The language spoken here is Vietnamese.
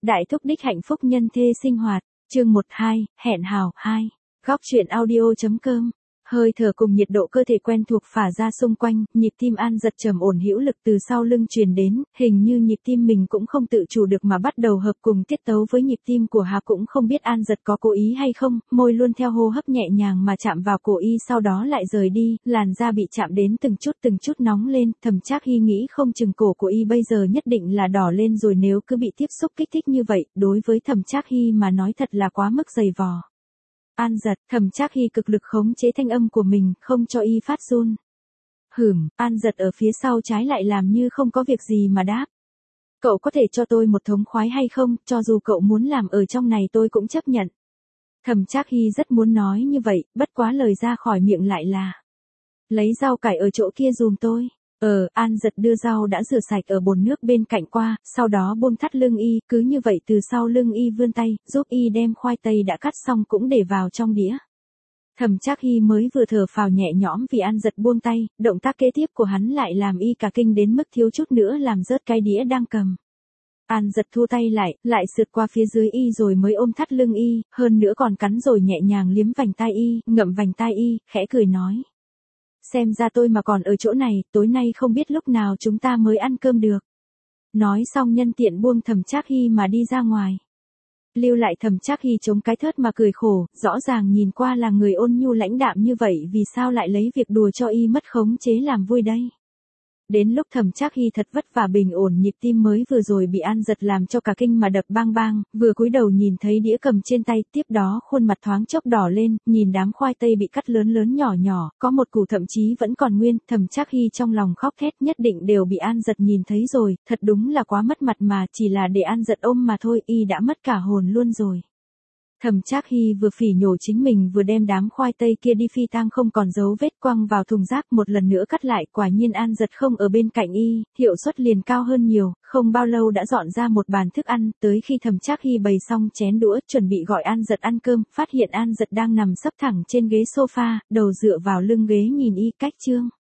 Đại thúc đích hạnh phúc nhân thê sinh hoạt, chương 12, hẹn hò 2. Góc truyện audio.com. Hơi thở cùng nhiệt độ cơ thể quen thuộc phả ra xung quanh, nhịp tim An Dật trầm ổn hữu lực từ sau lưng truyền đến, hình như nhịp tim mình cũng không tự chủ được mà bắt đầu hợp cùng tiết tấu với nhịp tim của Hà. Cũng không biết An Dật có cố ý hay không, môi luôn theo hô hấp nhẹ nhàng mà chạm vào cổ y, sau đó lại rời đi, làn da bị chạm đến từng chút nóng lên. Thẩm Trác Hy nghĩ không chừng cổ của y bây giờ nhất định là đỏ lên rồi, nếu cứ bị tiếp xúc kích thích như vậy, đối với Thẩm Trác Hy mà nói thật là quá mức dày vò. An Dật, Thẩm Trác Hy cực lực khống chế thanh âm của mình, không cho y phát run. An Dật ở phía sau trái lại làm như không có việc gì mà đáp. Cậu có thể cho tôi một thống khoái hay không, cho dù cậu muốn làm ở trong này tôi cũng chấp nhận. Thẩm Trác Hy rất muốn nói như vậy, bất quá lời ra khỏi miệng lại là. Lấy rau cải ở chỗ kia dùm tôi. An Dật đưa rau đã rửa sạch ở bồn nước bên cạnh qua, sau đó buông thắt lưng y, cứ như vậy từ sau lưng y vươn tay, giúp y đem khoai tây đã cắt xong cũng để vào trong đĩa. Thẩm Trác Hy mới vừa thở phào nhẹ nhõm vì An Dật buông tay, động tác kế tiếp của hắn lại làm y cả kinh đến mức thiếu chút nữa làm rớt cái đĩa đang cầm. An Dật thu tay lại sượt qua phía dưới y rồi mới ôm thắt lưng y, hơn nữa còn cắn rồi nhẹ nhàng liếm vành tai y, ngậm vành tai y, khẽ cười nói. Xem ra tôi mà còn ở chỗ này, tối nay không biết lúc nào chúng ta mới ăn cơm được. Nói xong nhân tiện buông Thẩm Trác Hy mà đi ra ngoài. Lưu lại Thẩm Trác Hy chống cái thớt mà cười khổ, rõ ràng nhìn qua là người ôn nhu lãnh đạm như vậy, vì sao lại lấy việc đùa cho y mất khống chế làm vui đây. Đến lúc Thẩm Trác Hy thật vất vả bình ổn nhịp tim mới vừa rồi bị An Dật làm cho cả kinh mà đập bang bang, vừa cúi đầu nhìn thấy đĩa cầm trên tay, tiếp đó khuôn mặt thoáng chốc đỏ lên, nhìn đám khoai tây bị cắt lớn nhỏ, có một củ thậm chí vẫn còn nguyên, Thẩm Trác Hy trong lòng khóc thét, nhất định đều bị An Dật nhìn thấy rồi, thật đúng là quá mất mặt mà, chỉ là để An Dật ôm mà thôi, y đã mất cả hồn luôn rồi. Thẩm Trác Hy vừa phỉ nhổ chính mình vừa đem đám khoai tây kia đi phi tang không còn dấu vết, quăng vào thùng rác, một lần nữa cắt lại, quả nhiên An Dật không ở bên cạnh y, hiệu suất liền cao hơn nhiều, không bao lâu đã dọn ra một bàn thức ăn, tới khi Thẩm Trác Hy bày xong chén đũa, chuẩn bị gọi An Dật ăn cơm, phát hiện An Dật đang nằm sấp thẳng trên ghế sofa, đầu dựa vào lưng ghế nhìn y cách chương.